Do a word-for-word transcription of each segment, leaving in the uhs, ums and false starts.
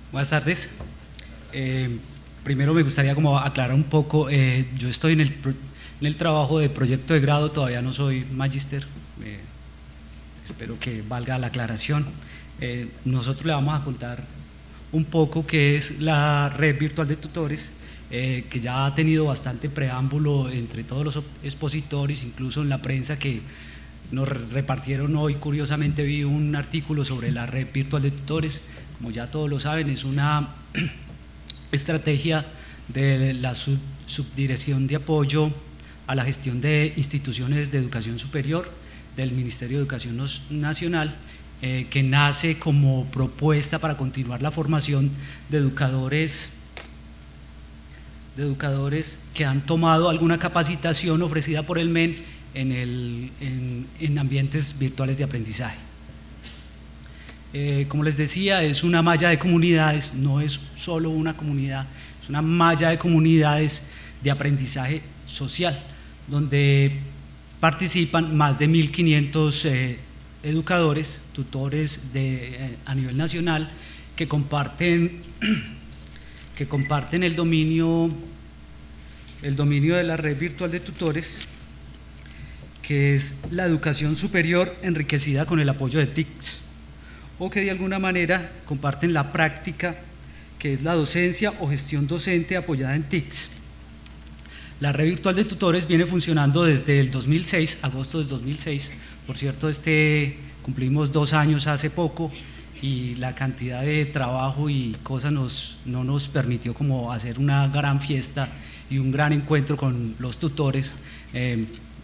Buenas tardes. Eh, primero me gustaría como aclarar un poco, eh, yo estoy en el, en el trabajo de proyecto de grado, todavía no soy magíster, eh, espero que valga la aclaración. Eh, nosotros le vamos a contar un poco qué es la red virtual de tutores, eh, que ya ha tenido bastante preámbulo entre todos los expositores, incluso en la prensa que nos repartieron hoy. Curiosamente vi un artículo sobre la red virtual de tutores. Como ya todos lo saben, es una estrategia de la sub, Subdirección de Apoyo a la Gestión de Instituciones de Educación Superior del Ministerio de Educación Nacional, eh, que nace como propuesta para continuar la formación de educadores, de educadores que han tomado alguna capacitación ofrecida por el M E N en, el, en, en ambientes virtuales de aprendizaje. Eh, como les decía, es una malla de comunidades, no es solo una comunidad, es una malla de comunidades de aprendizaje social, donde participan más de mil quinientos eh, educadores, tutores de, eh, a nivel nacional, que comparten, que comparten el dominio, el dominio de la red virtual de tutores, que es la educación superior enriquecida con el apoyo de T I C S, o que de alguna manera comparten la práctica, que es la docencia o gestión docente apoyada en T I C S. La red virtual de tutores viene funcionando desde el dos mil seis, agosto del dos mil seis, por cierto, este, cumplimos dos años hace poco, y la cantidad de trabajo y cosas nos, no nos permitió como hacer una gran fiesta y un gran encuentro con los tutores. Eh,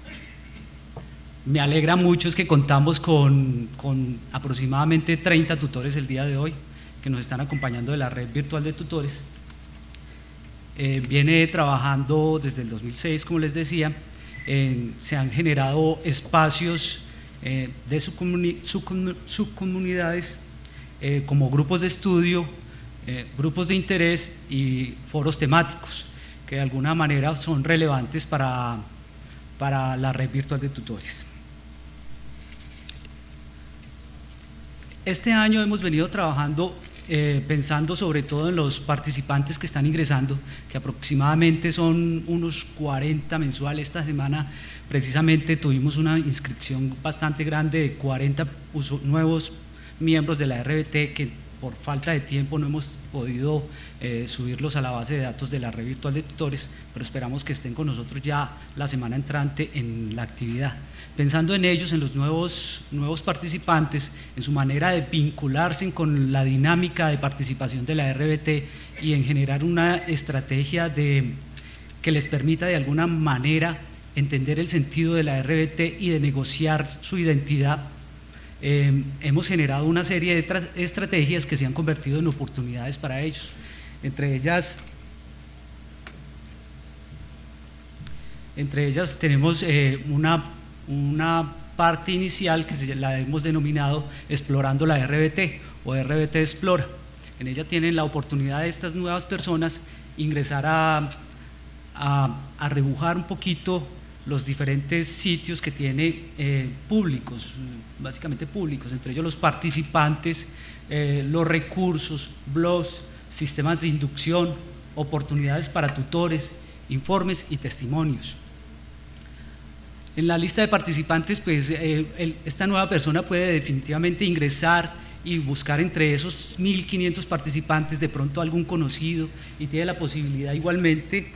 Me alegra mucho es que contamos con, con aproximadamente treinta tutores el día de hoy que nos están acompañando de la red virtual de tutores. Eh, viene trabajando desde el dos mil seis, como les decía. Eh, se han generado espacios eh, de subcomuni subcomun subcomunidades eh, como grupos de estudio, eh, grupos de interés y foros temáticos que de alguna manera son relevantes para, para la red virtual de tutores. Este año hemos venido trabajando eh, pensando sobre todo en los participantes que están ingresando, que aproximadamente son unos cuarenta mensuales. Esta semana precisamente tuvimos una inscripción bastante grande de cuarenta nuevos miembros de la R B T que por falta de tiempo no hemos podido eh, subirlos a la base de datos de la red virtual de tutores, pero esperamos que estén con nosotros ya la semana entrante en la actividad. Pensando en ellos, en los nuevos, nuevos participantes, en su manera de vincularse con la dinámica de participación de la R B T y en generar una estrategia de, que les permita de alguna manera entender el sentido de la R B T y de negociar su identidad, eh, hemos generado una serie de estrategias que se han convertido en oportunidades para ellos. Entre ellas, entre ellas tenemos eh, una una parte inicial que se la hemos denominado Explorando la R B T o R B T Explora. En ella tienen la oportunidad de estas nuevas personas ingresar a, a, a rebujar un poquito los diferentes sitios que tiene eh, públicos, básicamente públicos, entre ellos los participantes, eh, los recursos, blogs, sistemas de inducción, oportunidades para tutores, informes y testimonios. En la lista de participantes, pues eh, el, esta nueva persona puede definitivamente ingresar y buscar entre esos mil quinientos participantes de pronto algún conocido, y tiene la posibilidad igualmente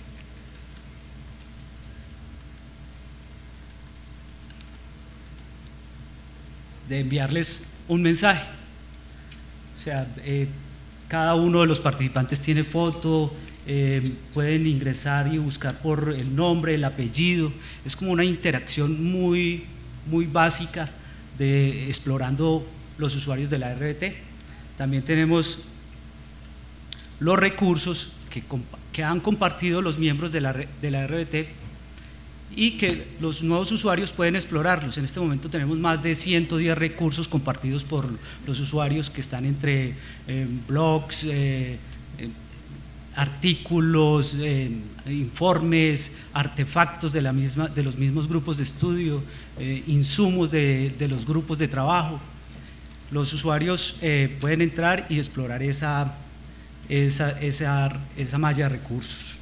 de enviarles un mensaje. O sea, eh, cada uno de los participantes tiene foto. Eh, pueden ingresar y buscar por el nombre, el apellido. Es como una interacción muy, muy básica de explorando los usuarios de la R B T. También tenemos los recursos que, que han compartido los miembros de la, de la R B T y que los nuevos usuarios pueden explorarlos. En este momento tenemos más de ciento diez recursos compartidos por los usuarios, que están entre eh, blogs, eh, eh, artículos, eh, informes, artefactos de, la misma, de los mismos grupos de estudio, eh, insumos de, de los grupos de trabajo. Los usuarios eh, pueden entrar y explorar esa, esa, esa, esa malla de recursos.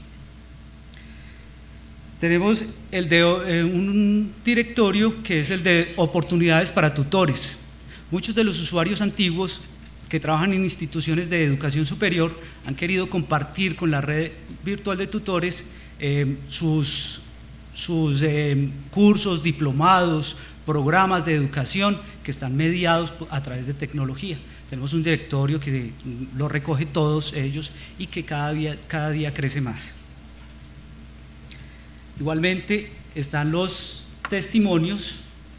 Tenemos el de, eh, un directorio que es el de oportunidades para tutores. Muchos de los usuarios antiguos que trabajan en instituciones de educación superior han querido compartir con la red virtual de tutores eh, sus, sus eh, cursos, diplomados, programas de educación que están mediados a través de tecnología. Tenemos un directorio que lo recoge todos ellos y que cada día, cada día crece más. Igualmente están los testimonios,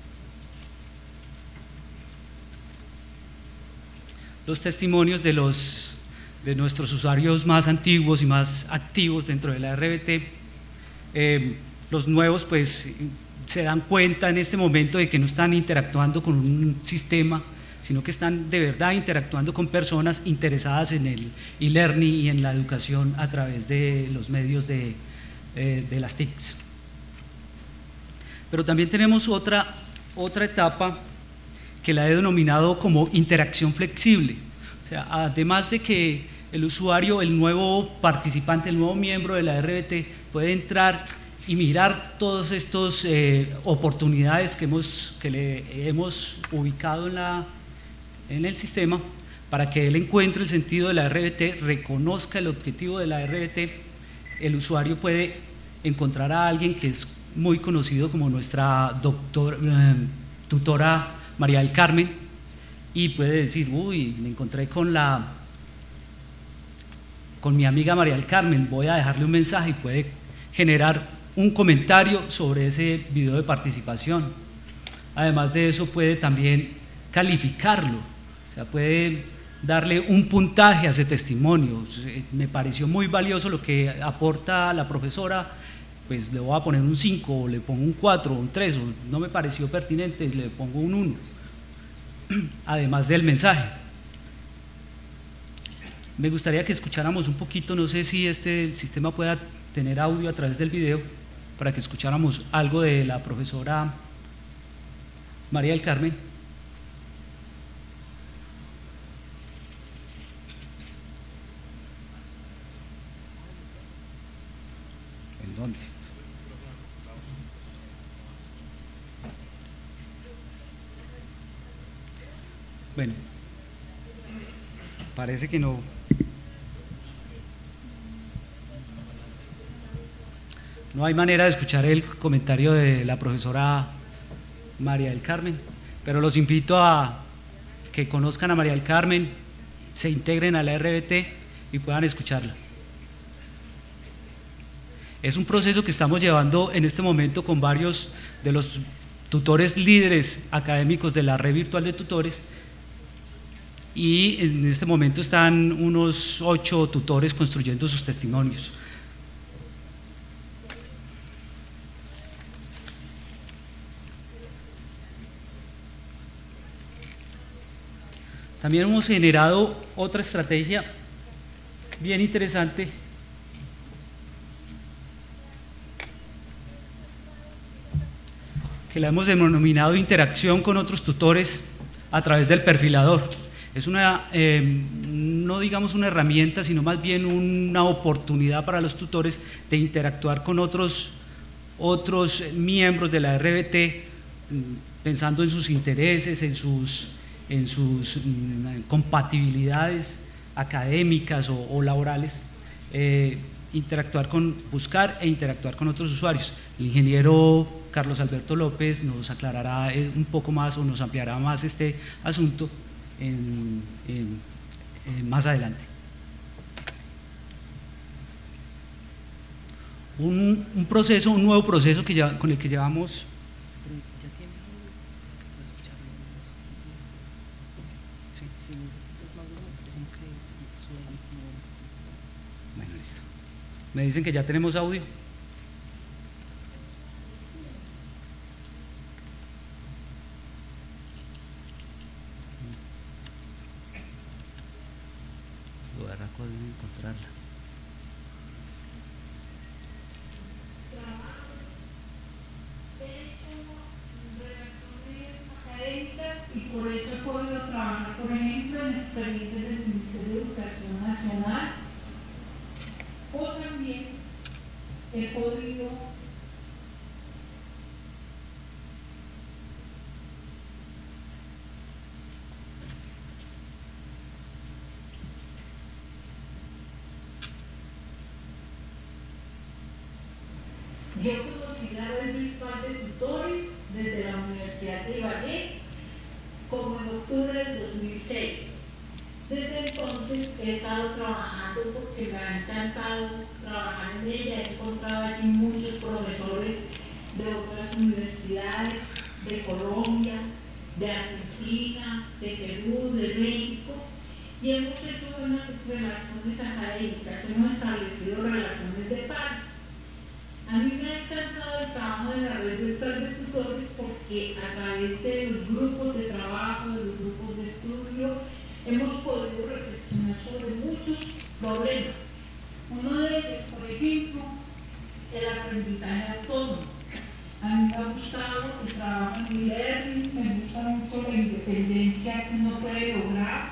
los testimonios de, los, de nuestros usuarios más antiguos y más activos dentro de la R B T. Eh, los nuevos pues se dan cuenta en este momento de que no están interactuando con un sistema, sino que están de verdad interactuando con personas interesadas en el e-learning y en la educación a través de los medios de, eh, de las T I Cs. Pero también tenemos otra, otra etapa que la he denominado como interacción flexible. O sea, además de que el usuario, el nuevo participante, el nuevo miembro de la R B T puede entrar y mirar todas estas eh, oportunidades que, hemos, que le hemos ubicado en, la, en el sistema para que él encuentre el sentido de la R B T, reconozca el objetivo de la R B T. El usuario puede encontrar a alguien que es muy conocido como nuestra doctor, eh, tutora María del Carmen, y puede decir, uy, me encontré con la con mi amiga María del Carmen, voy a dejarle un mensaje, y puede generar un comentario sobre ese video de participación. Además de eso, puede también calificarlo, o sea, puede darle un puntaje a ese testimonio. Me pareció muy valioso lo que aporta la profesora, pues le voy a poner un cinco, o le pongo un cuatro, o un tres, o no me pareció pertinente, le pongo un uno, además del mensaje. Me gustaría que escucháramos un poquito, no sé si este sistema pueda tener audio a través del video, para que escucháramos algo de la profesora María del Carmen. ¿En dónde? Bueno, parece que no. No hay manera de escuchar el comentario de la profesora María del Carmen, pero los invito a que conozcan a María del Carmen, se integren a la R B T y puedan escucharla. Es un proceso que estamos llevando en este momento con varios de los tutores líderes académicos de la red virtual de tutores, y en este momento están unos ocho tutores construyendo sus testimonios. También hemos generado otra estrategia bien interesante que la hemos denominado interacción con otros tutores a través del perfilador. Es una, eh, no digamos una herramienta, sino más bien una oportunidad para los tutores de interactuar con otros, otros miembros de la R B T, pensando en sus intereses, en sus, en sus mm, compatibilidades académicas o, o laborales, eh, interactuar con, buscar e interactuar con otros usuarios. El ingeniero Carlos Alberto López nos aclarará un poco más o nos ampliará más este asunto en, en, en más adelante. Un, un proceso, un nuevo proceso que ya, con el que llevamos. Bueno, listo. Me dicen que ya tenemos audio. Lo arranco de encontrarla. Y por eso el código trabajar, por ejemplo, en experiencias del Ministerio de Educación Nacional, o también he podido Yo conocí la red virtual de tutores desde la Universidad de Ibagué como en octubre del dos mil seis. Desde entonces he estado trabajando porque me ha encantado trabajar en ella. He encontrado allí muchos profesores de otras universidades, de Colombia, de Argentina, de Perú, de México, y hemos hecho buenas relaciones académicas, hemos establecido relaciones de par. A mí me ha encantado el trabajo de la red virtual de tutores porque a través de los grupos de trabajo, de los grupos de estudio, hemos podido reflexionar sobre muchos problemas. Uno de ellos, por ejemplo, el aprendizaje autónomo. A mí me ha gustado el trabajo en e-learning, me gusta mucho la independencia que uno puede lograr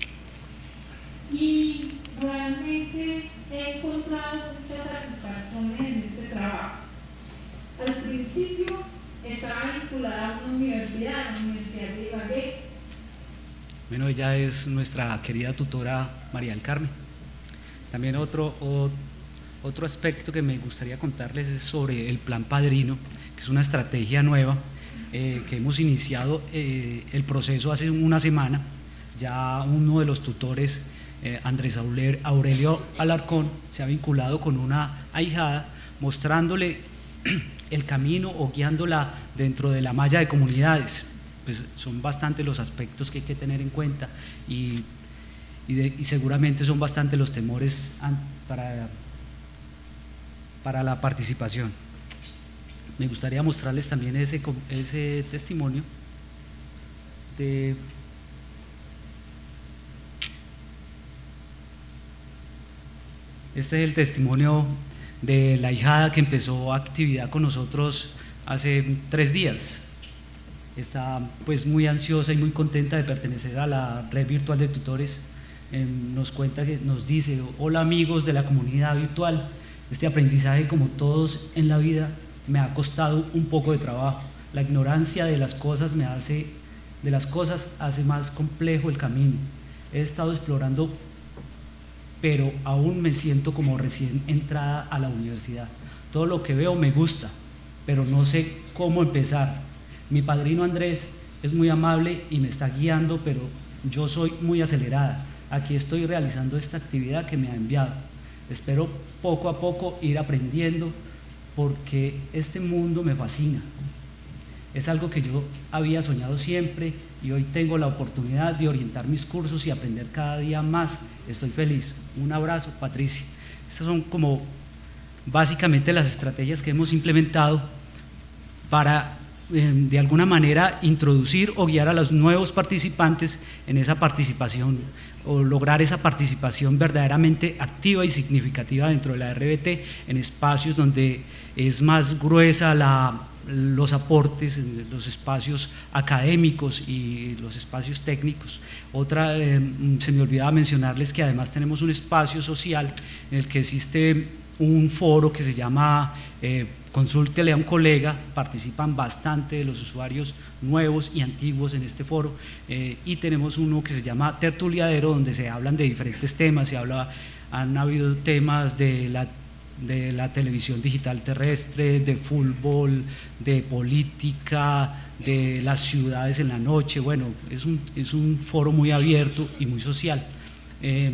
y realmente he encontrado muchas satisfacciones en este trabajo. Al principio estaba vinculada a una universidad, la Universidad de Ibagué. Bueno, ella es nuestra querida tutora María del Carmen. También otro, o, otro aspecto que me gustaría contarles es sobre el Plan Padrino, que es una estrategia nueva eh, que hemos iniciado eh, el proceso hace una semana. Ya uno de los tutores, Eh, Andrés Aurelio Alarcón, se ha vinculado con una ahijada mostrándole el camino o guiándola dentro de la malla de comunidades. Pues son bastante los aspectos que hay que tener en cuenta y, y, de, y seguramente son bastante los temores para, para la participación. Me gustaría mostrarles también ese, ese testimonio de Este es el testimonio de la hijada que empezó actividad con nosotros hace tres días. Está pues muy ansiosa y muy contenta de pertenecer a la red virtual de tutores. Eh, nos cuenta que nos dice: hola amigos de la comunidad virtual, este aprendizaje, como todos en la vida, me ha costado un poco de trabajo. La ignorancia de las cosas me hace, de las cosas hace más complejo el camino. He estado explorando, pero aún me siento como recién entrada a la universidad. Todo lo que veo me gusta, pero no sé cómo empezar. Mi padrino Andrés es muy amable y me está guiando, pero yo soy muy acelerada. Aquí estoy realizando esta actividad que me ha enviado. Espero poco a poco ir aprendiendo porque este mundo me fascina. Es algo que yo había soñado siempre y hoy tengo la oportunidad de orientar mis cursos y aprender cada día más. Estoy feliz. Un abrazo, Patricia. Estas son como básicamente las estrategias que hemos implementado para eh, de alguna manera introducir o guiar a los nuevos participantes en esa participación o lograr esa participación verdaderamente activa y significativa dentro de la R B T, en espacios donde es más gruesa la los aportes, los espacios académicos y los espacios técnicos. Otra, eh, se me olvidaba mencionarles que además tenemos un espacio social en el que existe un foro que se llama eh, Consúltele a un colega. Participan bastante de los usuarios nuevos y antiguos en este foro, eh, y tenemos uno que se llama Tertuliadero, donde se hablan de diferentes temas. Se habla, han habido temas de la de la televisión digital terrestre, de fútbol, de política, de las ciudades en la noche. Bueno, es un, es un foro muy abierto y muy social. Eh,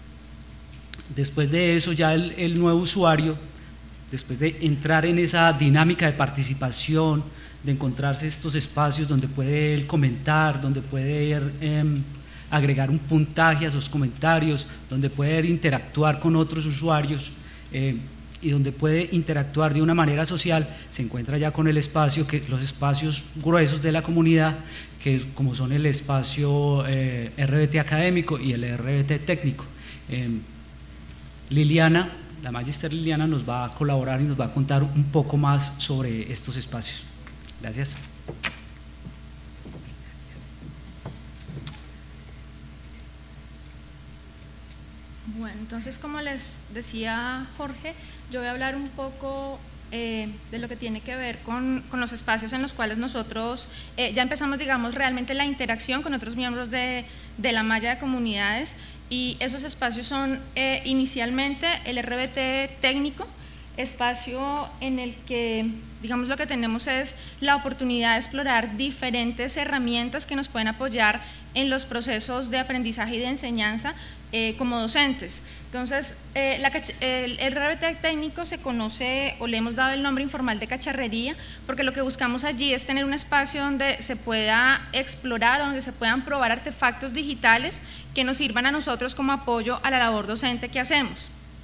después de eso, ya el, el nuevo usuario, después de entrar en esa dinámica de participación, de encontrarse estos espacios donde puede él comentar, donde puede ir, eh, agregar un puntaje a sus comentarios, donde puede interactuar con otros usuarios, eh, y donde puede interactuar de una manera social, se encuentra ya con el espacio, que los espacios gruesos de la comunidad, que como son el espacio eh, R B T académico y el R B T técnico. Eh, Liliana, la Magister Liliana, nos va a colaborar y nos va a contar un poco más sobre estos espacios. Gracias. Bueno, entonces, como les decía Jorge, yo voy a hablar un poco eh, de lo que tiene que ver con, con los espacios en los cuales nosotros eh, ya empezamos, digamos, realmente la interacción con otros miembros de, de la malla de comunidades, y esos espacios son eh, inicialmente el R B T técnico, espacio en el que, digamos, lo que tenemos es la oportunidad de explorar diferentes herramientas que nos pueden apoyar en los procesos de aprendizaje y de enseñanza eh, como docentes. Entonces, eh, la, el, el R B T técnico se conoce, o le hemos dado el nombre informal de cacharrería, porque lo que buscamos allí es tener un espacio donde se pueda explorar, donde se puedan probar artefactos digitales que nos sirvan a nosotros como apoyo a la labor docente que hacemos.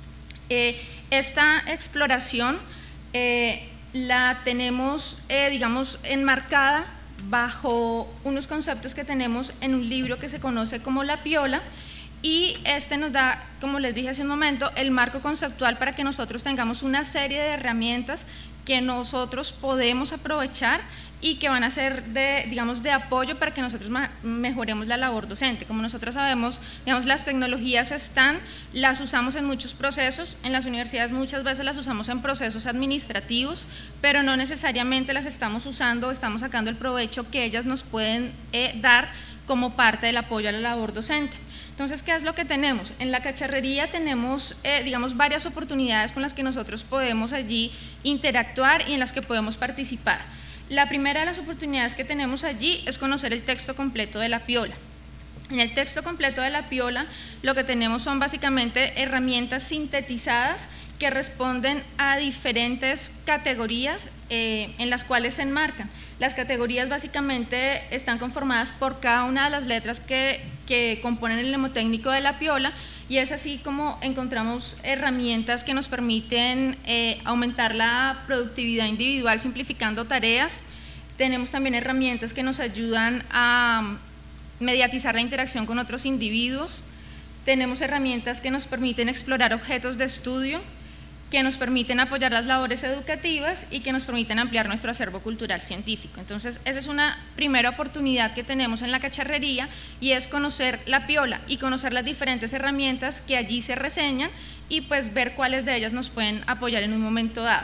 Eh, esta exploración eh, la tenemos, eh, digamos, enmarcada bajo unos conceptos que tenemos en un libro que se conoce como La Piola, y este nos da, como les dije hace un momento, el marco conceptual para que nosotros tengamos una serie de herramientas que nosotros podemos aprovechar y que van a ser de, digamos, de apoyo para que nosotros mejoremos la labor docente. Como nosotros sabemos, digamos, las tecnologías están, las usamos en muchos procesos, en las universidades muchas veces las usamos en procesos administrativos, pero no necesariamente las estamos usando o estamos sacando el provecho que ellas nos pueden eh, dar como parte del apoyo a la labor docente. Entonces, ¿qué es lo que tenemos? En la cacharrería tenemos, eh, digamos, varias oportunidades con las que nosotros podemos allí interactuar y en las que podemos participar. La primera de las oportunidades que tenemos allí es conocer el texto completo de La Piola. En el texto completo de La Piola lo que tenemos son básicamente herramientas sintetizadas que responden a diferentes categorías eh, en las cuales se enmarcan. Las categorías básicamente están conformadas por cada una de las letras que, que componen el mnemotécnico de La Piola, y es así como encontramos herramientas que nos permiten eh, aumentar la productividad individual simplificando tareas. Tenemos también herramientas que nos ayudan a mediatizar la interacción con otros individuos. Tenemos herramientas que nos permiten explorar objetos de estudio, que nos permiten apoyar las labores educativas y que nos permiten ampliar nuestro acervo cultural científico. Entonces, esa es una primera oportunidad que tenemos en la cacharrería, y es conocer La Piola y conocer las diferentes herramientas que allí se reseñan y pues ver cuáles de ellas nos pueden apoyar en un momento dado.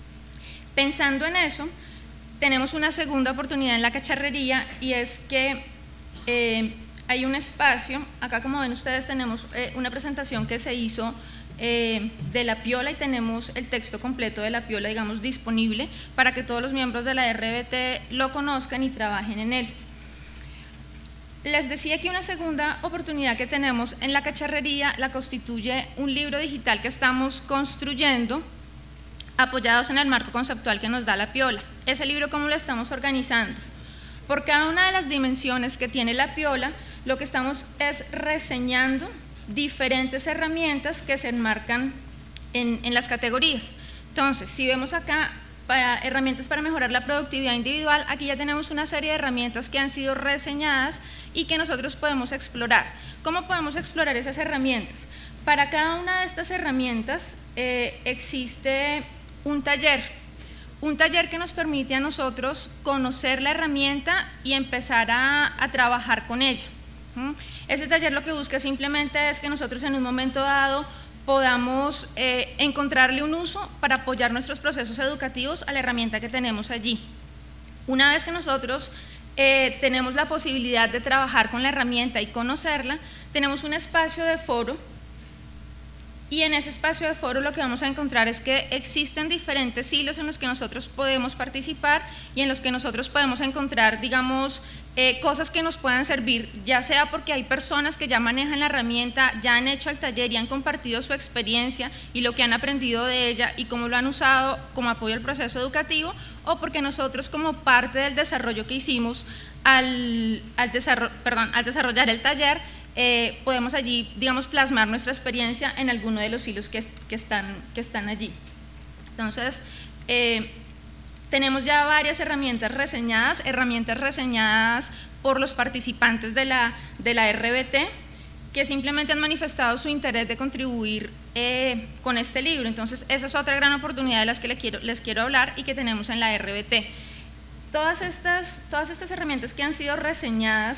Pensando en eso, tenemos una segunda oportunidad en la cacharrería, y es que eh, hay un espacio, acá como ven ustedes tenemos eh, una presentación que se hizo Eh, de La Piola, y tenemos el texto completo de La Piola, digamos, disponible para que todos los miembros de la R B T lo conozcan y trabajen en él. Les decía que una segunda oportunidad que tenemos en la cacharrería la constituye un libro digital que estamos construyendo apoyados en el marco conceptual que nos da La Piola. Ese libro, ¿cómo lo estamos organizando? Por cada una de las dimensiones que tiene La Piola, lo que estamos es reseñando diferentes herramientas que se enmarcan en, en las categorías. Entonces, si vemos acá para herramientas para mejorar la productividad individual, aquí ya tenemos una serie de herramientas que han sido reseñadas y que nosotros podemos explorar. ¿Cómo podemos explorar esas herramientas? Para cada una de estas herramientas eh, existe un taller, un taller que nos permite a nosotros conocer la herramienta y empezar a, a trabajar con ella. Ese taller lo que busca simplemente es que nosotros en un momento dado podamos eh, encontrarle un uso para apoyar nuestros procesos educativos a la herramienta que tenemos allí. Una vez que nosotros eh, tenemos la posibilidad de trabajar con la herramienta y conocerla, tenemos un espacio de foro, y en ese espacio de foro lo que vamos a encontrar es que existen diferentes hilos en los que nosotros podemos participar y en los que nosotros podemos encontrar, digamos, eh, cosas que nos puedan servir, ya sea porque hay personas que ya manejan la herramienta, ya han hecho el taller y han compartido su experiencia y lo que han aprendido de ella y cómo lo han usado como apoyo al proceso educativo, o porque nosotros, como parte del desarrollo que hicimos al, al, desarro perdón, al desarrollar el taller, Eh, podemos allí, digamos, plasmar nuestra experiencia en alguno de los hilos que, que, están, que están allí. Entonces, eh, tenemos ya varias herramientas reseñadas, herramientas reseñadas por los participantes de la, de la R B T, que simplemente han manifestado su interés de contribuir eh, con este libro. Entonces, esa es otra gran oportunidad de las que les quiero, les quiero hablar y que tenemos en la R B T. Todas estas, todas estas herramientas que han sido reseñadas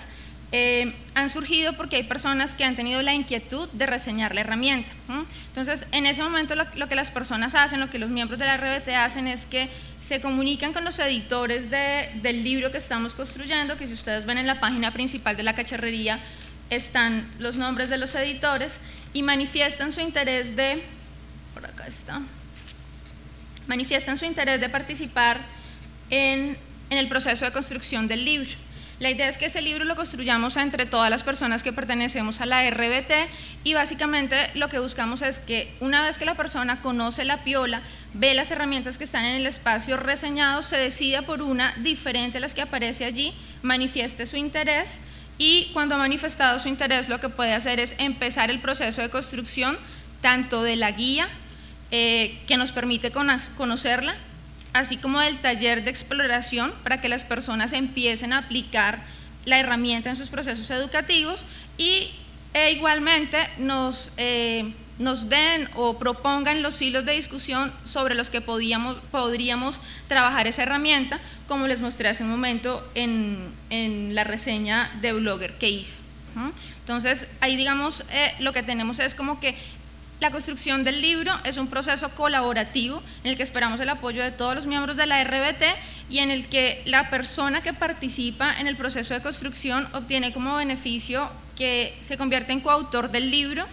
eh, han surgido porque hay personas que han tenido la inquietud de reseñar la herramienta. ¿Mm? Entonces, en ese momento lo, lo que las personas hacen, lo que los miembros de la R B T hacen es que se comunican con los editores de, del libro que estamos construyendo, que si ustedes ven en la página principal de la cacharrería están los nombres de los editores, y manifiestan su interés de, por acá está, manifiestan su interés de participar en, en el proceso de construcción del libro. La idea es que ese libro lo construyamos entre todas las personas que pertenecemos a la R B T, y básicamente lo que buscamos es que una vez que la persona conoce la piola, ve las herramientas que están en el espacio reseñado, se decida por una diferente a las que aparece allí, manifieste su interés, y cuando ha manifestado su interés lo que puede hacer es empezar el proceso de construcción tanto de la guía eh, que nos permite conocerla, así como del taller de exploración para que las personas empiecen a aplicar la herramienta en sus procesos educativos, y e igualmente nos, eh, nos den o propongan los hilos de discusión sobre los que podíamos, podríamos trabajar esa herramienta, como les mostré hace un momento en, en la reseña de Blogger que hice. ¿Mm? Entonces, ahí digamos, eh, lo que tenemos es como que la construcción del libro es un proceso colaborativo en el que esperamos el apoyo de todos los miembros de la R B T y en el que la persona que participa en el proceso de construcción obtiene como beneficio que se convierte en coautor del libro.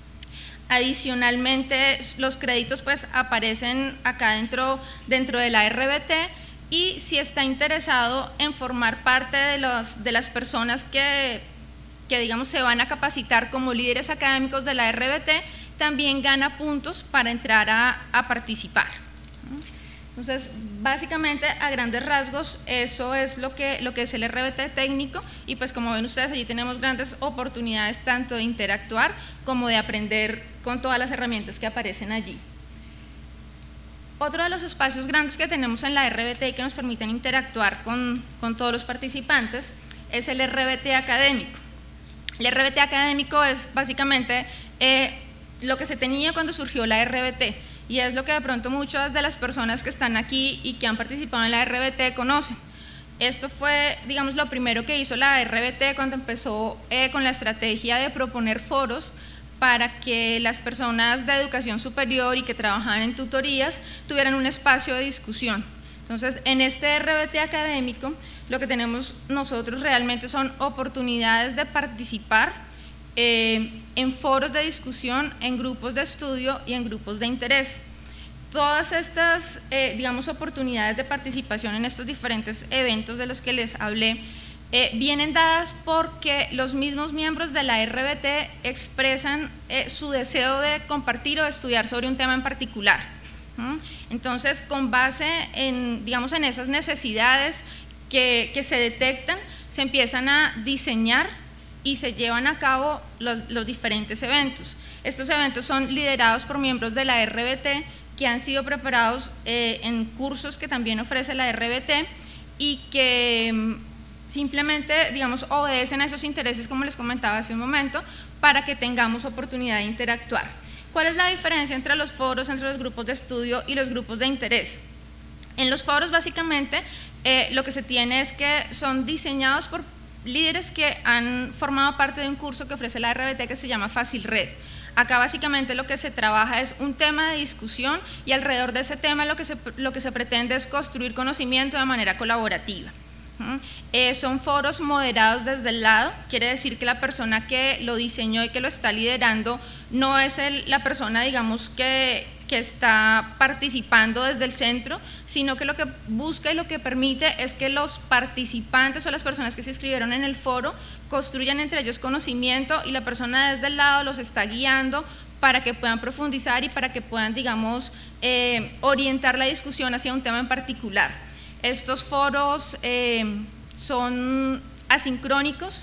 Adicionalmente, los créditos pues aparecen acá dentro, dentro de la R B T, y si está interesado en formar parte de, los, de las personas que, que digamos se van a capacitar como líderes académicos de la R B T, también gana puntos para entrar a, a participar. Entonces, básicamente, a grandes rasgos, eso es lo que, lo que es el R B T técnico, y pues como ven ustedes, allí tenemos grandes oportunidades tanto de interactuar como de aprender con todas las herramientas que aparecen allí. Otro de los espacios grandes que tenemos en la R B T y que nos permiten interactuar con, con todos los participantes es el R B T académico. El R B T académico es básicamente eh, lo que se tenía cuando surgió la R B T, y es lo que de pronto muchas de las personas que están aquí y que han participado en la R B T conocen. Esto fue, digamos, lo primero que hizo la R B T cuando empezó eh, con la estrategia de proponer foros para que las personas de educación superior y que trabajaban en tutorías tuvieran un espacio de discusión. Entonces, en este R B T académico, lo que tenemos nosotros realmente son oportunidades de participar eh, en foros de discusión, en grupos de estudio y en grupos de interés. Todas estas, eh, digamos, oportunidades de participación en estos diferentes eventos de los que les hablé, eh, vienen dadas porque los mismos miembros de la R B T expresan eh, su deseo de compartir o de estudiar sobre un tema en particular. ¿Mm? Entonces, con base en, digamos, en esas necesidades que, que se detectan, se empiezan a diseñar y se llevan a cabo los, los diferentes eventos. Estos eventos son liderados por miembros de la R B T que han sido preparados eh, en cursos que también ofrece la R B T y que simplemente, digamos, obedecen a esos intereses, como les comentaba hace un momento, para que tengamos oportunidad de interactuar. ¿Cuál es la diferencia entre los foros, entre los grupos de estudio y los grupos de interés? En los foros, básicamente, eh, lo que se tiene es que son diseñados por líderes que han formado parte de un curso que ofrece la R B T que se llama Fácil Red. Acá básicamente lo que se trabaja es un tema de discusión y alrededor de ese tema lo que se, lo que se pretende es construir conocimiento de manera colaborativa. ¿Mm? Eh, son foros moderados desde el lado, quiere decir que la persona que lo diseñó y que lo está liderando no es el, la persona, digamos, que, que está participando desde el centro, sino que lo que busca y lo que permite es que los participantes o las personas que se inscribieron en el foro construyan entre ellos conocimiento y la persona desde el lado los está guiando para que puedan profundizar y para que puedan, digamos, eh, orientar la discusión hacia un tema en particular. Estos foros eh, son asincrónicos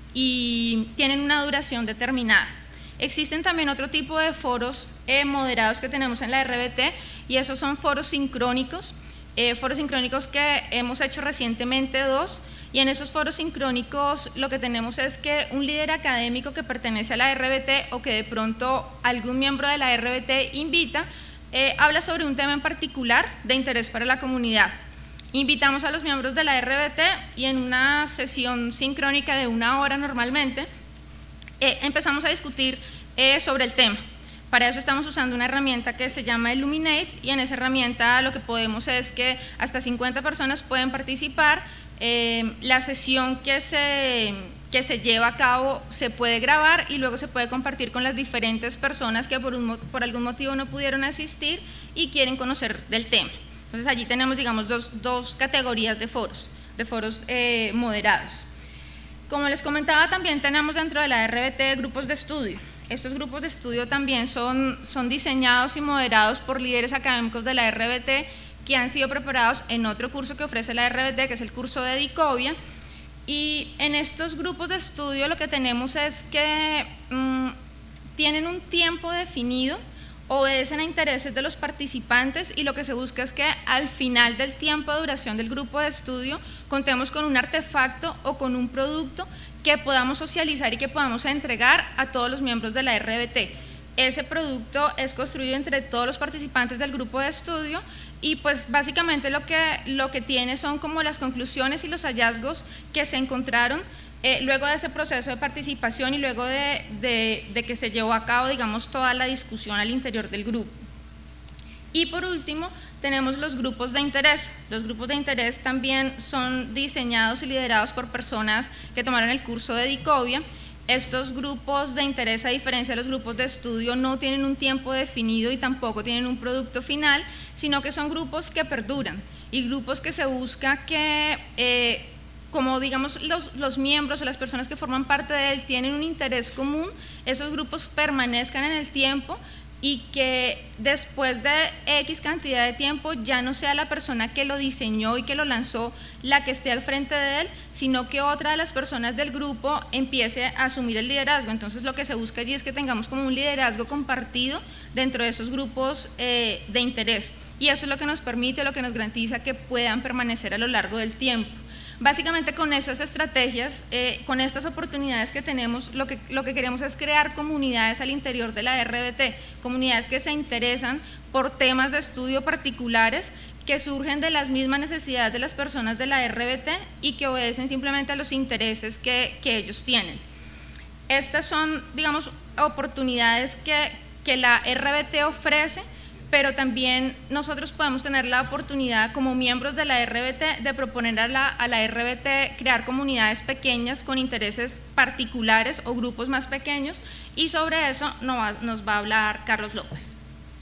y tienen una duración determinada. Existen también otro tipo de foros eh, moderados que tenemos en la R B T y esos son foros sincrónicos, eh, foros sincrónicos que hemos hecho recientemente dos, y en esos foros sincrónicos lo que tenemos es que un líder académico que pertenece a la R B T o que de pronto algún miembro de la R B T invita, eh, habla sobre un tema en particular de interés para la comunidad. Invitamos a los miembros de la R B T y en una sesión sincrónica de una hora normalmente, eh, empezamos a discutir eh, sobre el tema. Para eso estamos usando una herramienta que se llama Illuminate, y en esa herramienta lo que podemos es que hasta cincuenta personas pueden participar. Eh, la sesión que se, que se lleva a cabo se puede grabar y luego se puede compartir con las diferentes personas que por, un, por algún motivo no pudieron asistir y quieren conocer del tema. Entonces allí tenemos, digamos, dos, dos categorías de foros, de foros eh, moderados. Como les comentaba, también tenemos dentro de la R B T grupos de estudio. Estos grupos de estudio también son, son diseñados y moderados por líderes académicos de la R B T que han sido preparados en otro curso que ofrece la R B T, que es el curso de Dicovia. Y en estos grupos de estudio lo que tenemos es que mmm, tienen un tiempo definido, obedecen a intereses de los participantes, y lo que se busca es que al final del tiempo de duración del grupo de estudio contemos con un artefacto o con un producto que podamos socializar y que podamos entregar a todos los miembros de la R B T. Ese producto es construido entre todos los participantes del grupo de estudio y pues básicamente lo que, lo que tiene son como las conclusiones y los hallazgos que se encontraron Eh, luego de ese proceso de participación y luego de, de, de que se llevó a cabo, digamos, toda la discusión al interior del grupo. Y por último, tenemos los grupos de interés. Los grupos de interés también son diseñados y liderados por personas que tomaron el curso de Dicovia. Estos grupos de interés, a diferencia de los grupos de estudio, no tienen un tiempo definido y tampoco tienen un producto final, sino que son grupos que perduran y grupos que se busca que eh, como digamos los, los miembros o las personas que forman parte de él tienen un interés común, esos grupos permanezcan en el tiempo y que después de X cantidad de tiempo ya no sea la persona que lo diseñó y que lo lanzó la que esté al frente de él, sino que otra de las personas del grupo empiece a asumir el liderazgo. Entonces lo que se busca allí es que tengamos como un liderazgo compartido dentro de esos grupos eh, de interés, y eso es lo que nos permite, lo que nos garantiza que puedan permanecer a lo largo del tiempo. Básicamente con esas estrategias, eh, con estas oportunidades que tenemos, lo que, lo que queremos es crear comunidades al interior de la R B T, comunidades que se interesan por temas de estudio particulares que surgen de las mismas necesidades de las personas de la R B T y que obedecen simplemente a los intereses que, que ellos tienen. Estas son, digamos, oportunidades que, que la R B T ofrece, pero también nosotros podemos tener la oportunidad como miembros de la R B T de proponer a la, a la R B T crear comunidades pequeñas con intereses particulares o grupos más pequeños, y sobre eso nos va, nos va a hablar Carlos López.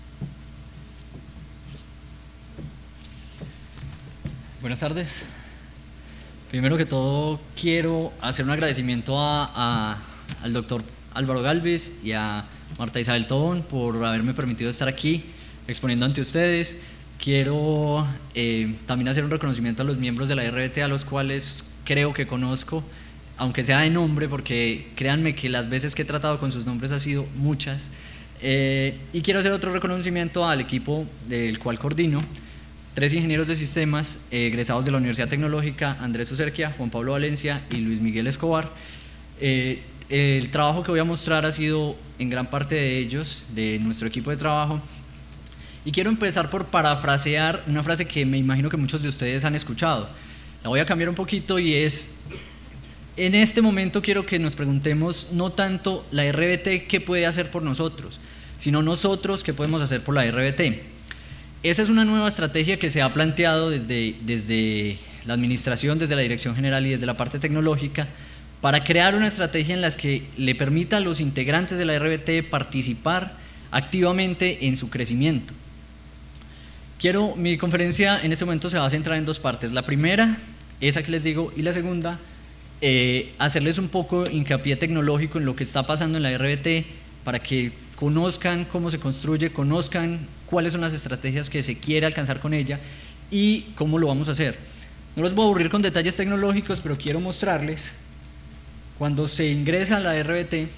Buenas tardes. Primero que todo quiero hacer un agradecimiento a, a, al doctor Álvaro Galvez y a Marta Isabel Tobón por haberme permitido estar aquí exponiendo ante ustedes. Quiero eh, también hacer un reconocimiento a los miembros de la R B T, a los cuales creo que conozco, aunque sea de nombre, porque créanme que las veces que he tratado con sus nombres ha sido muchas. Eh, y quiero hacer otro reconocimiento al equipo del cual coordino, tres ingenieros de sistemas eh, egresados de la Universidad Tecnológica, Andrés Ucerquia, Juan Pablo Valencia y Luis Miguel Escobar. Eh, el trabajo que voy a mostrar ha sido en gran parte de ellos, de nuestro equipo de trabajo. Y quiero empezar por parafrasear una frase que me imagino que muchos de ustedes han escuchado. La voy a cambiar un poquito y es: en este momento quiero que nos preguntemos no tanto la R B T qué puede hacer por nosotros, sino nosotros qué podemos hacer por la R B T. Esa es una nueva estrategia que se ha planteado desde, desde la administración, desde la dirección general y desde la parte tecnológica, para crear una estrategia en la que le permita a los integrantes de la R B T participar activamente en su crecimiento. Quiero, mi conferencia en este momento se va a centrar en dos partes. La primera, esa que les digo, y la segunda, eh, hacerles un poco hincapié tecnológico en lo que está pasando en la R B T para que conozcan cómo se construye, conozcan cuáles son las estrategias que se quiere alcanzar con ella y cómo lo vamos a hacer. No los voy a aburrir con detalles tecnológicos, pero quiero mostrarles, cuando se ingresa a la R B T,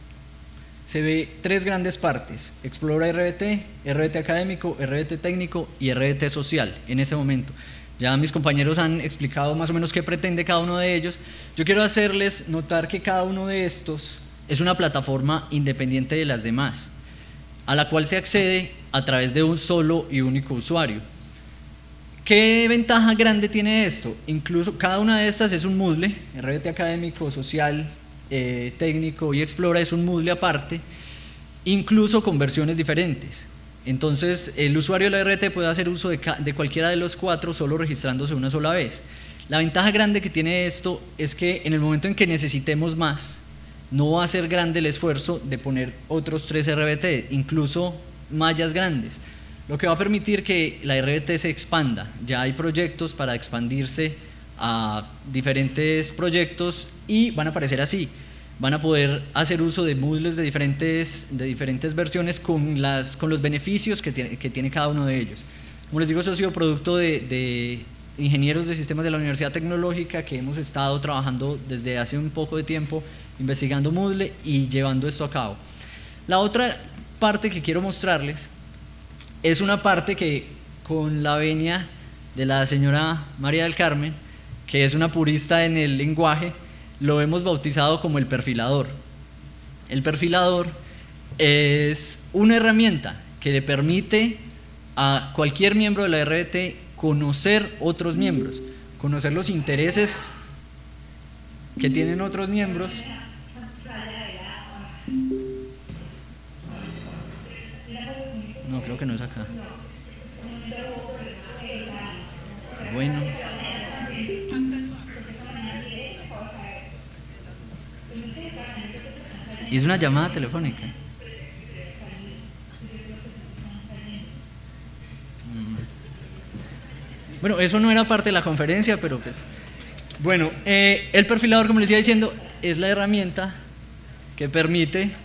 se ve tres grandes partes: Explora R B T, R B T académico, R B T técnico y R B T social en ese momento. Ya mis compañeros han explicado más o menos qué pretende cada uno de ellos. Yo quiero hacerles notar que cada uno de estos es una plataforma independiente de las demás, a la cual se accede a través de un solo y único usuario. ¿Qué ventaja grande tiene esto? Incluso cada una de estas es un Moodle, R B T académico, social, eh, técnico y Explora es un Moodle aparte, incluso con versiones diferentes. Entonces el usuario de la R B T puede hacer uso de, de cualquiera de los cuatro solo registrándose una sola vez. La ventaja grande que tiene esto es que en el momento en que necesitemos más, no va a ser grande el esfuerzo de poner otros tres R B T, incluso mallas grandes, lo que va a permitir que la R B T se expanda. Ya hay proyectos para expandirse a diferentes proyectos y van a aparecer así. Van a poder hacer uso de Moodles de diferentes, de diferentes versiones con, las, con los beneficios que tiene, que tiene cada uno de ellos. Como les digo, eso ha sido producto de, de ingenieros de sistemas de la Universidad Tecnológica que hemos estado trabajando desde hace un poco de tiempo investigando Moodle y llevando esto a cabo. La otra parte que quiero mostrarles es una parte que, con la venia de la señora María del Carmen, que es una purista en el lenguaje, lo hemos bautizado como el perfilador. El perfilador es una herramienta que le permite a cualquier miembro de la R B T conocer otros miembros, conocer los intereses que tienen otros miembros. No, creo que no es acá. Bueno. Y es una llamada telefónica. Bueno, eso no era parte de la conferencia, pero pues... Bueno, eh, el perfilador, como les iba diciendo, es la herramienta que permite... No,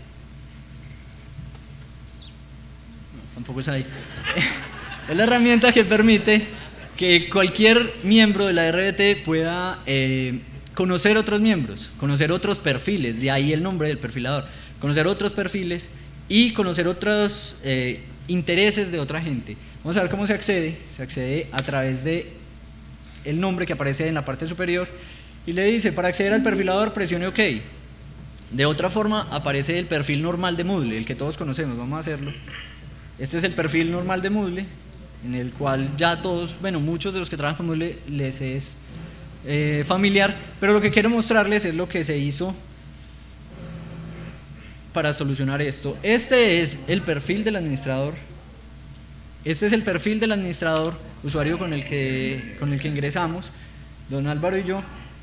tampoco es ahí. Es la herramienta que permite que cualquier miembro de la R B T pueda... Eh, conocer otros miembros, conocer otros perfiles, de ahí el nombre del perfilador, conocer otros perfiles y conocer otros eh, intereses de otra gente. Vamos a ver cómo se accede. Se accede a través de el nombre que aparece en la parte superior y le dice, para acceder al perfilador presione OK. De otra forma aparece el perfil normal de Moodle, el que todos conocemos. Vamos a hacerlo. Este es el perfil normal de Moodle, en el cual ya todos, bueno, muchos de los que trabajan con Moodle les es Eh, familiar, pero lo que quiero mostrarles es lo que se hizo para solucionar esto. Este es el perfil del administrador, este es el perfil del administrador, usuario con el que, con el que ingresamos, don Álvaro y yo,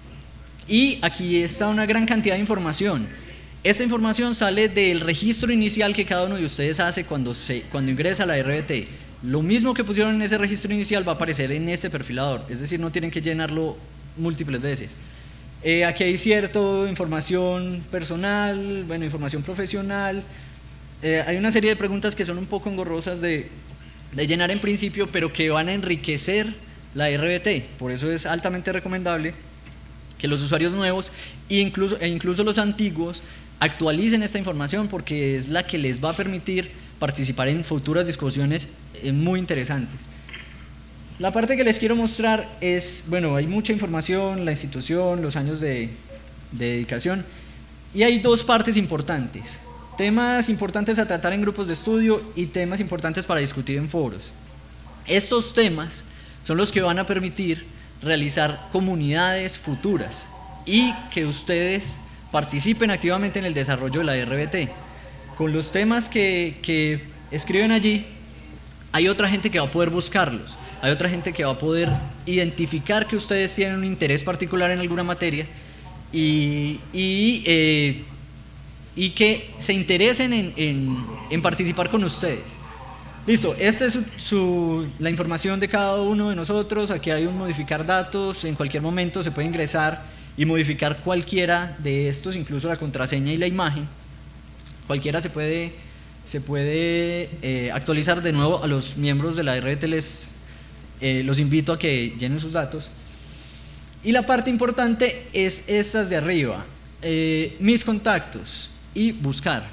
y aquí está una gran cantidad de información. Esta información sale del registro inicial que cada uno de ustedes hace cuando, se, cuando ingresa a la R B T. Lo mismo que pusieron en ese registro inicial va a aparecer en este perfilador, es decir, no tienen que llenarlo múltiples veces. Eh, aquí hay cierta información personal, bueno, información profesional, eh, hay una serie de preguntas que son un poco engorrosas de, de llenar en principio, pero que van a enriquecer la R B T, por eso es altamente recomendable que los usuarios nuevos e incluso, e incluso los antiguos actualicen esta información porque es la que les va a permitir participar en futuras discusiones eh, muy interesantes. La parte que les quiero mostrar es, bueno, hay mucha información, la institución, los años de, de dedicación, y hay dos partes importantes, temas importantes a tratar en grupos de estudio y temas importantes para discutir en foros. Estos temas son los que van a permitir realizar comunidades futuras y que ustedes participen activamente en el desarrollo de la R B T. Con los temas que, que escriben allí, hay otra gente que va a poder buscarlos. Hay otra gente que va a poder identificar que ustedes tienen un interés particular en alguna materia y, y, eh, y que se interesen en, en, en participar con ustedes. Listo, esta es su, su, la información de cada uno de nosotros. Aquí hay un modificar datos, en cualquier momento se puede ingresar y modificar cualquiera de estos, incluso la contraseña y la imagen. Cualquiera se puede, se puede eh, actualizar. De nuevo, a los miembros de la R B T les... Eh, los invito a que llenen sus datos. Y la parte importante es estas de arriba, eh, mis contactos y buscar.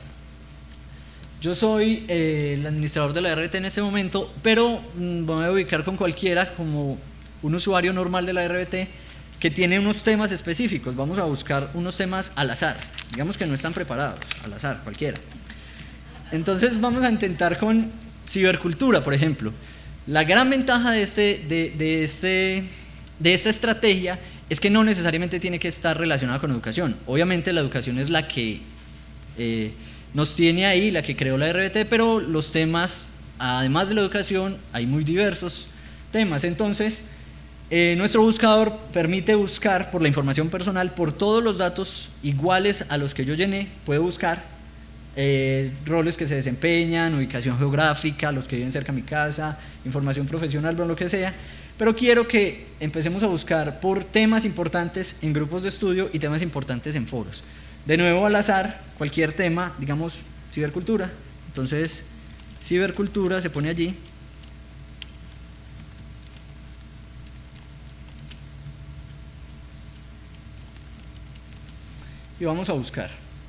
Yo soy eh, el administrador de la R B T en este momento, pero mmm, voy a ubicar con cualquiera como un usuario normal de la R B T que tiene unos temas específicos. Vamos a buscar unos temas al azar, digamos que no están preparados, al azar, cualquiera. Entonces vamos a intentar con cibercultura, por ejemplo. La gran ventaja de, este, de, de, este, de esta estrategia es que no necesariamente tiene que estar relacionada con educación. Obviamente la educación es la que eh, nos tiene ahí, la que creó la R B T, pero los temas, además de la educación, hay muy diversos temas. Entonces, eh, nuestro buscador permite buscar por la información personal, por todos los datos iguales a los que yo llené, puede buscar eh, roles que se desempeñan, ubicación geográfica, los que viven cerca de mi casa, información profesional, lo que sea. Pero quiero que empecemos a buscar por temas importantes en grupos de estudio y temas importantes en foros. De nuevo, al azar, cualquier tema, digamos, cibercultura. Entonces, cibercultura se pone allí. Y vamos a buscar.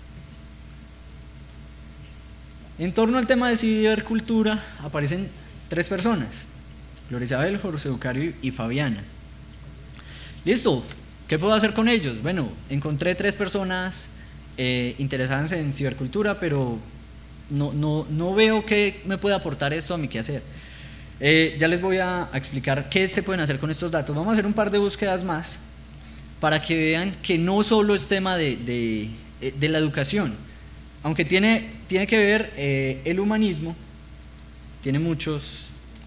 En torno al tema de cibercultura aparecen tres personas: Gloria Isabel, José Eucario y Fabiana. Listo, ¿qué puedo hacer con ellos? Bueno, encontré tres personas eh, interesadas en cibercultura, pero no, no, no veo qué me puede aportar esto a mi quehacer. Eh, ya les voy a, a explicar qué se pueden hacer con estos datos. Vamos a hacer un par de búsquedas más para que vean que no solo es tema de, de, de la educación, aunque tiene, tiene que ver eh, el humanismo, tiene muchos...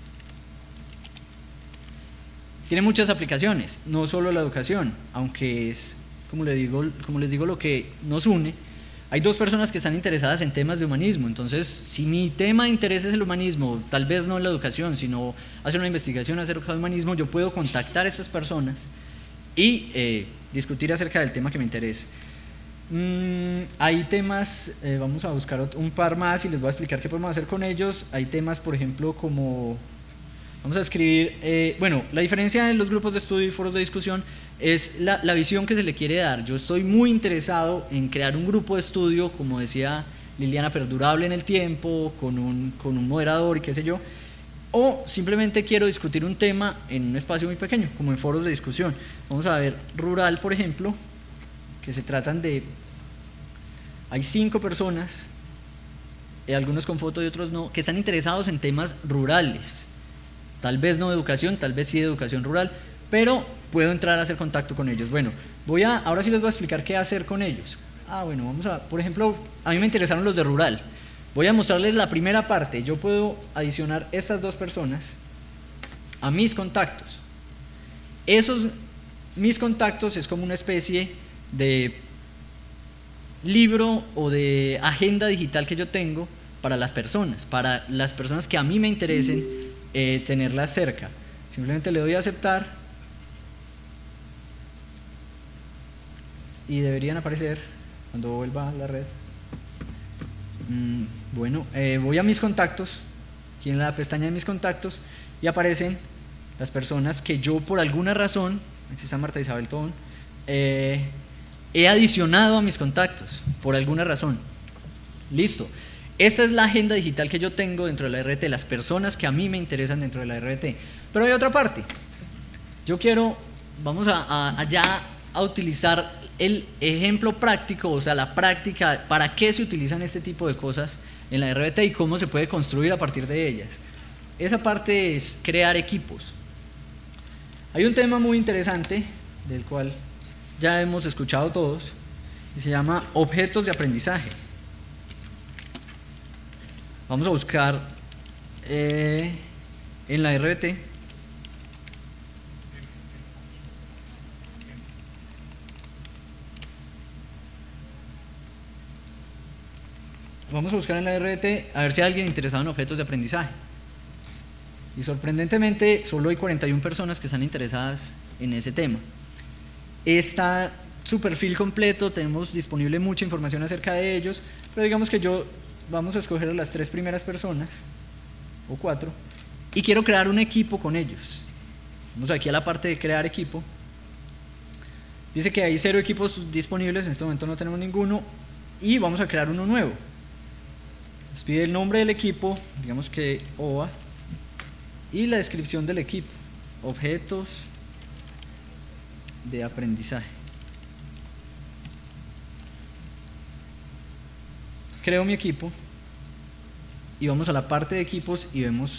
Tiene muchas aplicaciones, no solo la educación, aunque es, como les digo, como les digo, lo que nos une. Hay dos personas que están interesadas en temas de humanismo, entonces si mi tema de interés es el humanismo, tal vez no en la educación, sino hacer una investigación acerca del humanismo, yo puedo contactar a estas personas y eh, discutir acerca del tema que me interese. Mm, hay temas, eh, vamos a buscar un par más y les voy a explicar qué podemos hacer con ellos. Hay temas, por ejemplo, como... Vamos a escribir, eh, bueno, la diferencia en los grupos de estudio y foros de discusión es la, la visión que se le quiere dar. Yo estoy muy interesado en crear un grupo de estudio, como decía Liliana, perdurable en el tiempo, con un, con un moderador y qué sé yo, o simplemente quiero discutir un tema en un espacio muy pequeño, como en foros de discusión. Vamos a ver rural, por ejemplo, que se tratan de... Hay cinco personas, eh, algunos con foto y otros no, que están interesados en temas rurales. Tal vez no de educación, tal vez sí de educación rural, pero puedo entrar a hacer contacto con ellos. Bueno, voy a, ahora sí les voy a explicar qué hacer con ellos. Ah, bueno, vamos a, por ejemplo, a mí me interesaron los de rural. Voy a mostrarles la primera parte. Yo puedo adicionar estas dos personas a mis contactos. Esos, mis contactos es como una especie de libro o de agenda digital que yo tengo para las personas, para las personas que a mí me interesen. Eh, tenerlas cerca. Simplemente le doy a aceptar y deberían aparecer cuando vuelva a la red. Mm, bueno, eh, voy a mis contactos, aquí en la pestaña de mis contactos, y aparecen las personas que yo por alguna razón, aquí está Marta Isabel Tobón, eh, he adicionado a mis contactos, por alguna razón. Listo. Esta es la agenda digital que yo tengo dentro de la R B T, las personas que a mí me interesan dentro de la R B T. Pero hay otra parte. Yo quiero, vamos a, a, allá a utilizar el ejemplo práctico, o sea, la práctica, para qué se utilizan este tipo de cosas en la R B T y cómo se puede construir a partir de ellas. Esa parte es crear equipos. Hay un tema muy interesante, del cual ya hemos escuchado todos, y se llama objetos de aprendizaje. Vamos a buscar eh, en la R B T vamos a buscar en la R B T a ver si hay alguien interesado en objetos de aprendizaje, y sorprendentemente solo hay cuarenta y una personas que están interesadas en ese tema. Está su perfil completo, tenemos disponible mucha información acerca de ellos, pero digamos que yo vamos a escoger a las tres primeras personas, o cuatro, y quiero crear un equipo con ellos. Vamos aquí a la parte de crear equipo. Dice que hay cero equipos disponibles, en este momento no tenemos ninguno, y vamos a crear uno nuevo. Nos pide el nombre del equipo, digamos que O A, y la descripción del equipo, objetos de aprendizaje. Creo mi equipo y vamos a la parte de equipos y vemos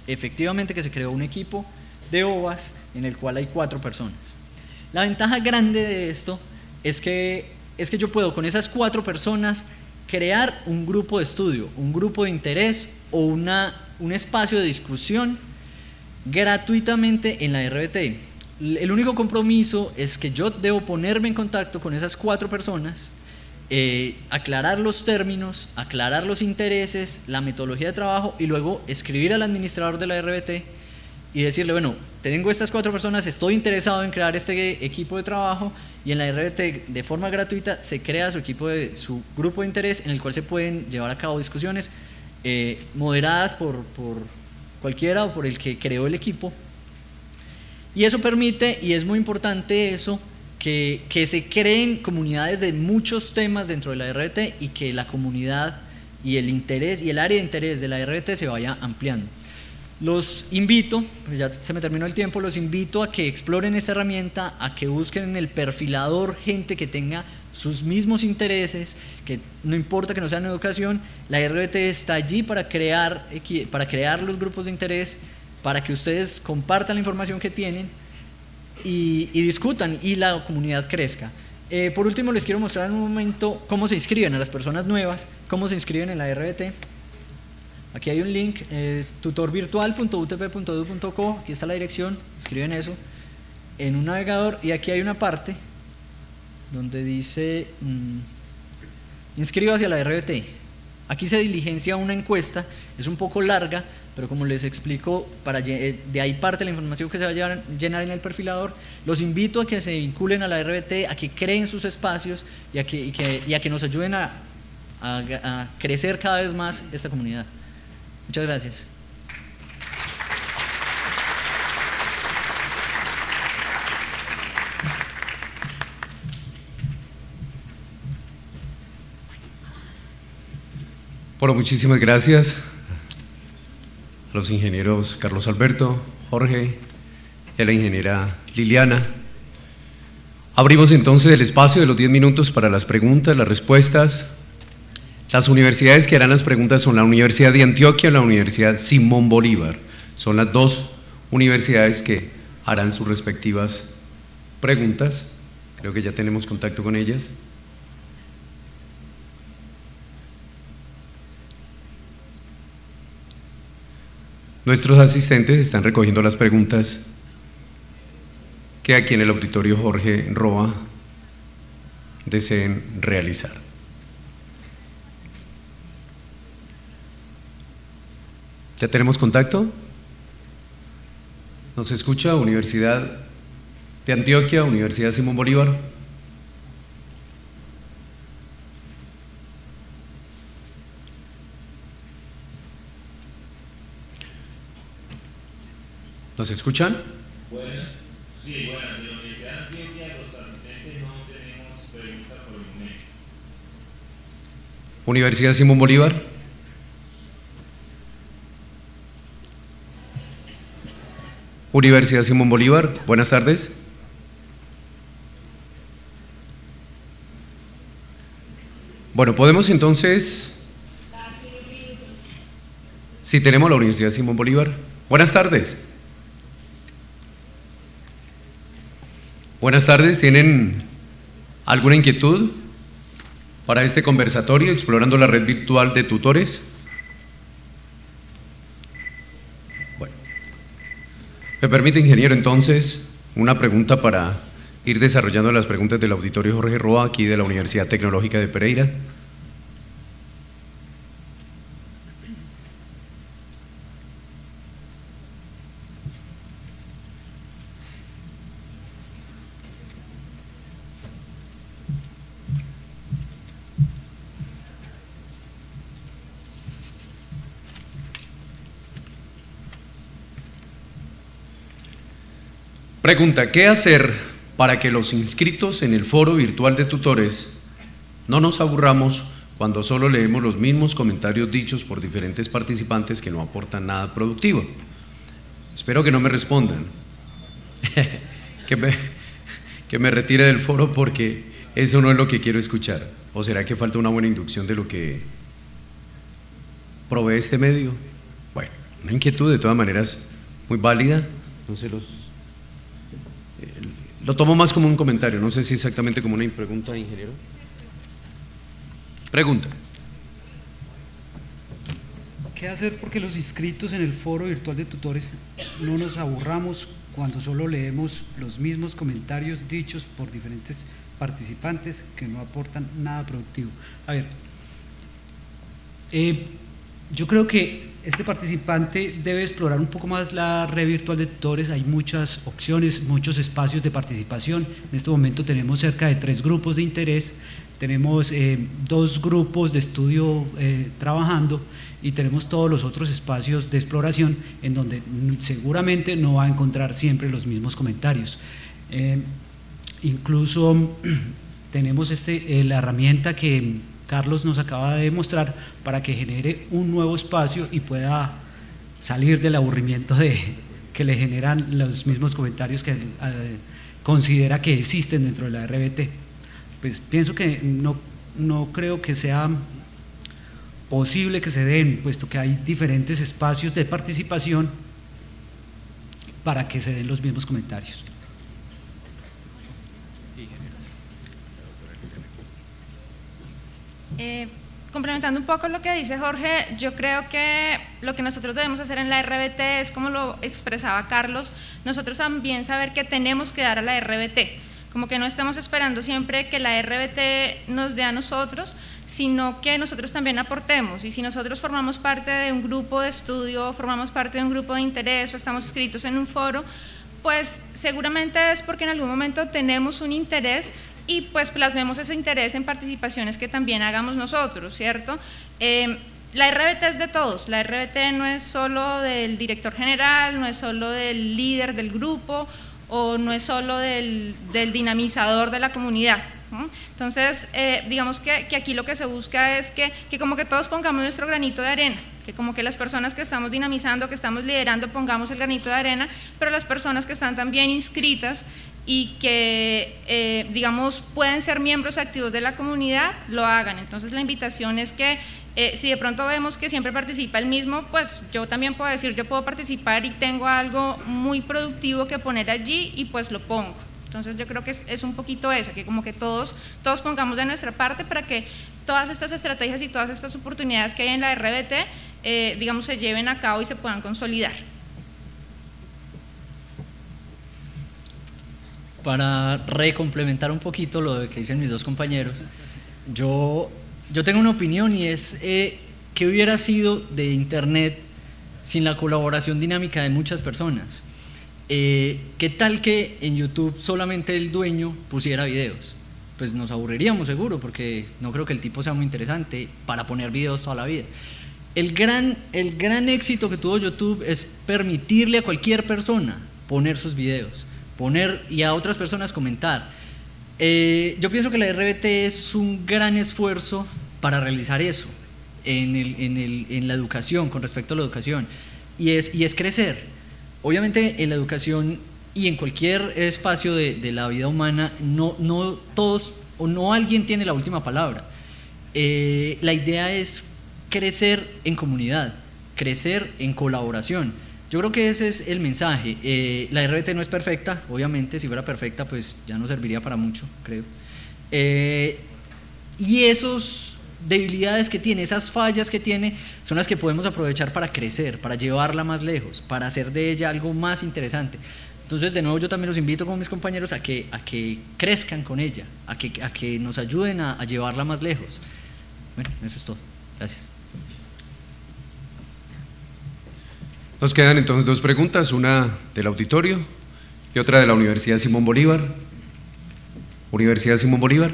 efectivamente que se creó un equipo de O V A S en el cual hay cuatro personas. La ventaja grande de esto es que, es que yo puedo con esas cuatro personas crear un grupo de estudio, un grupo de interés o una, un espacio de discusión gratuitamente en la R B T. El único compromiso es que yo debo ponerme en contacto con esas cuatro personas, eh, aclarar los términos, aclarar los intereses, la metodología de trabajo y luego escribir al administrador de la R B T y decirle, bueno, tengo estas cuatro personas, estoy interesado en crear este equipo de trabajo, y en la R B T de forma gratuita se crea su equipo de su grupo de interés en el cual se pueden llevar a cabo discusiones eh, moderadas por, por cualquiera o por el que creó el equipo, y eso permite, y es muy importante eso, que, que se creen comunidades de muchos temas dentro de la R B T y que la comunidad y el interés y el área de interés de la R B T se vaya ampliando. Los invito, pues ya se me terminó el tiempo, los invito a que exploren esta herramienta, a que busquen en el perfilador gente que tenga sus mismos intereses, que no importa que no sean educación, la R B T está allí para crear, para crear los grupos de interés, para que ustedes compartan la información que tienen y, y discutan y la comunidad crezca. Eh, por último, les quiero mostrar en un momento cómo se inscriben a las personas nuevas, cómo se inscriben en la R B T. Aquí hay un link, eh, tutor virtual punto u t p punto e d u punto co, aquí está la dirección, escriben eso en un navegador, y aquí hay una parte donde dice mmm, inscríbase a la R B T. Aquí se diligencia una encuesta, es un poco larga, pero como les explico, para, de ahí parte la información que se va a llenar en el perfilador. Los invito a que se vinculen a la R B T, a que creen sus espacios y a que, y que, y a que nos ayuden a, a, a crecer cada vez más esta comunidad. Muchas gracias. Bueno, muchísimas gracias a los ingenieros Carlos Alberto, Jorge y a la ingeniera Liliana. Abrimos entonces el espacio de los diez minutos para las preguntas, las respuestas. Las universidades que harán las preguntas son la Universidad de Antioquia y la Universidad Simón Bolívar. Son las dos universidades que harán sus respectivas preguntas. Creo que ya tenemos contacto con ellas. Nuestros asistentes están recogiendo las preguntas que aquí en el auditorio Jorge Roa deseen realizar. ¿Ya tenemos contacto? ¿Nos escucha? Universidad de Antioquia, Universidad Simón Bolívar. ¿Nos escuchan? Bueno, sí, bueno, de la Universidad de Antioquia los asistentes no tenemos preguntas por el momento. Universidad Simón Bolívar. Universidad Simón Bolívar, buenas tardes. Bueno, podemos entonces, si tenemos la Universidad Simón Bolívar. Buenas tardes. Buenas tardes, ¿tienen alguna inquietud para este conversatorio explorando la red virtual de tutores? Bueno, me permite, ingeniero, entonces, una pregunta para ir desarrollando las preguntas del auditorio Jorge Roa, aquí de la Universidad Tecnológica de Pereira. Pregunta, ¿qué hacer para que los inscritos en el foro virtual de tutores no nos aburramos cuando solo leemos los mismos comentarios dichos por diferentes participantes que no aportan nada productivo? Espero que no me respondan, que, me, que me retire del foro porque eso no es lo que quiero escuchar. ¿O será que falta una buena inducción de lo que provee este medio? Bueno, una inquietud de todas maneras muy válida, no sé, los, eh, lo tomo más como un comentario, no sé si exactamente como una pregunta, ingeniero. Pregunta. ¿Qué hacer porque los inscritos en el foro virtual de tutores no nos aburramos cuando solo leemos los mismos comentarios dichos por diferentes participantes que no aportan nada productivo? A ver, eh, yo creo que este participante debe explorar un poco más la red virtual de tutores. Hay muchas opciones, muchos espacios de participación. En este momento tenemos cerca de tres grupos de interés, tenemos eh, dos grupos de estudio eh, trabajando y tenemos todos los otros espacios de exploración en donde seguramente no va a encontrar siempre los mismos comentarios. Eh, incluso tenemos este, eh, la herramienta que Carlos nos acaba de mostrar para que genere un nuevo espacio y pueda salir del aburrimiento de, que le generan los mismos comentarios que eh, considera que existen dentro de la R B T. Pues pienso que no, no creo que sea posible que se den, puesto que hay diferentes espacios de participación para que se den los mismos comentarios. Eh, complementando un poco lo que dice Jorge, yo creo que lo que nosotros debemos hacer en la R B T es, como lo expresaba Carlos, nosotros también saber que tenemos que dar a la R B T, como que no estamos esperando siempre que la R B T nos dé a nosotros, sino que nosotros también aportemos. Y si nosotros formamos parte de un grupo de estudio, formamos parte de un grupo de interés o estamos inscritos en un foro, pues seguramente es porque en algún momento tenemos un interés y pues plasmemos ese interés en participaciones que también hagamos nosotros, ¿cierto? Eh, la R B T es de todos, la R B T no es solo del director general, no es solo del líder del grupo o no es solo del, del dinamizador de la comunidad, ¿no? Entonces, eh, digamos que, que aquí lo que se busca es que, que como que todos pongamos nuestro granito de arena, que como que las personas que estamos dinamizando, que estamos liderando, pongamos el granito de arena, pero las personas que están también inscritas y que, eh, digamos, pueden ser miembros activos de la comunidad, lo hagan. Entonces, la invitación es que eh, si de pronto vemos que siempre participa el mismo, pues yo también puedo decir, yo puedo participar y tengo algo muy productivo que poner allí y pues lo pongo. Entonces, yo creo que es, es un poquito eso, que como que todos, todos pongamos de nuestra parte para que todas estas estrategias y todas estas oportunidades que hay en la R B T, eh, digamos, se lleven a cabo y se puedan consolidar. Para recomplementar un poquito lo que dicen mis dos compañeros, yo, yo tengo una opinión y es eh, ¿qué hubiera sido de Internet sin la colaboración dinámica de muchas personas? Eh, ¿Qué tal que en YouTube solamente el dueño pusiera videos? Pues nos aburriríamos seguro, porque no creo que el tipo sea muy interesante para poner videos toda la vida. El gran, el gran éxito que tuvo YouTube es permitirle a cualquier persona poner sus videos, poner y a otras personas comentar. Eh, yo pienso que la R B T es un gran esfuerzo para realizar eso en, el, en, el, en la educación, con respecto a la educación, y es, y es crecer. Obviamente en la educación y en cualquier espacio de, de la vida humana, no, no todos o no alguien tiene la última palabra. Eh, la idea es crecer en comunidad, crecer en colaboración. Yo creo que ese es el mensaje. Eh, la R B T no es perfecta, obviamente, si fuera perfecta pues ya no serviría para mucho, creo. Eh, y esos debilidades que tiene, esas fallas que tiene, son las que podemos aprovechar para crecer, para llevarla más lejos, para hacer de ella algo más interesante. Entonces, de nuevo, yo también los invito como mis compañeros a que, a que crezcan con ella, a que, a que nos ayuden a, a llevarla más lejos. Bueno, eso es todo. Gracias. Nos quedan entonces dos preguntas, una del auditorio y otra de la Universidad Simón Bolívar. Universidad Simón Bolívar.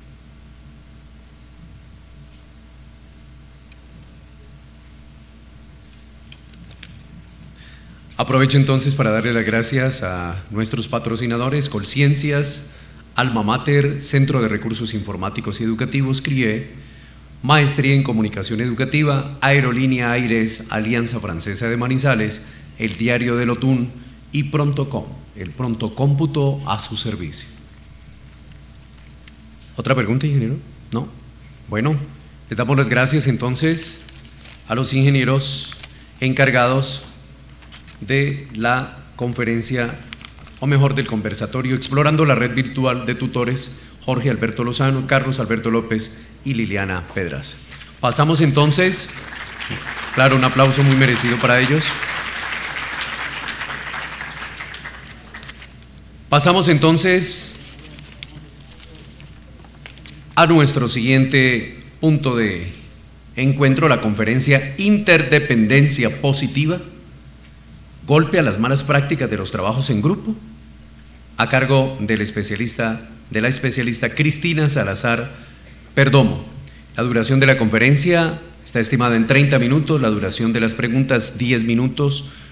Aprovecho entonces para darle las gracias a nuestros patrocinadores, Colciencias, Alma Mater, Centro de Recursos Informáticos y Educativos, C R I E, Maestría en Comunicación Educativa, Aerolínea Aires, Alianza Francesa de Manizales, El Diario del Otún y Prontocom, el pronto cómputo a su servicio. ¿Otra pregunta, ingeniero? ¿No? Bueno, les damos las gracias entonces a los ingenieros encargados de la conferencia, o mejor del conversatorio, Explorando la Red Virtual de Tutores, Jorge Alberto Lozano, Carlos Alberto López y Liliana Pedraza. Pasamos entonces, claro, un aplauso muy merecido para ellos. Pasamos entonces a nuestro siguiente punto de encuentro, la conferencia Interdependencia Positiva, golpe a las malas prácticas de los trabajos en grupo, a cargo del especialista, de la especialista Cristina Salazar Perdomo. La duración de la conferencia está estimada en treinta minutos, la duración de las preguntas diez minutos.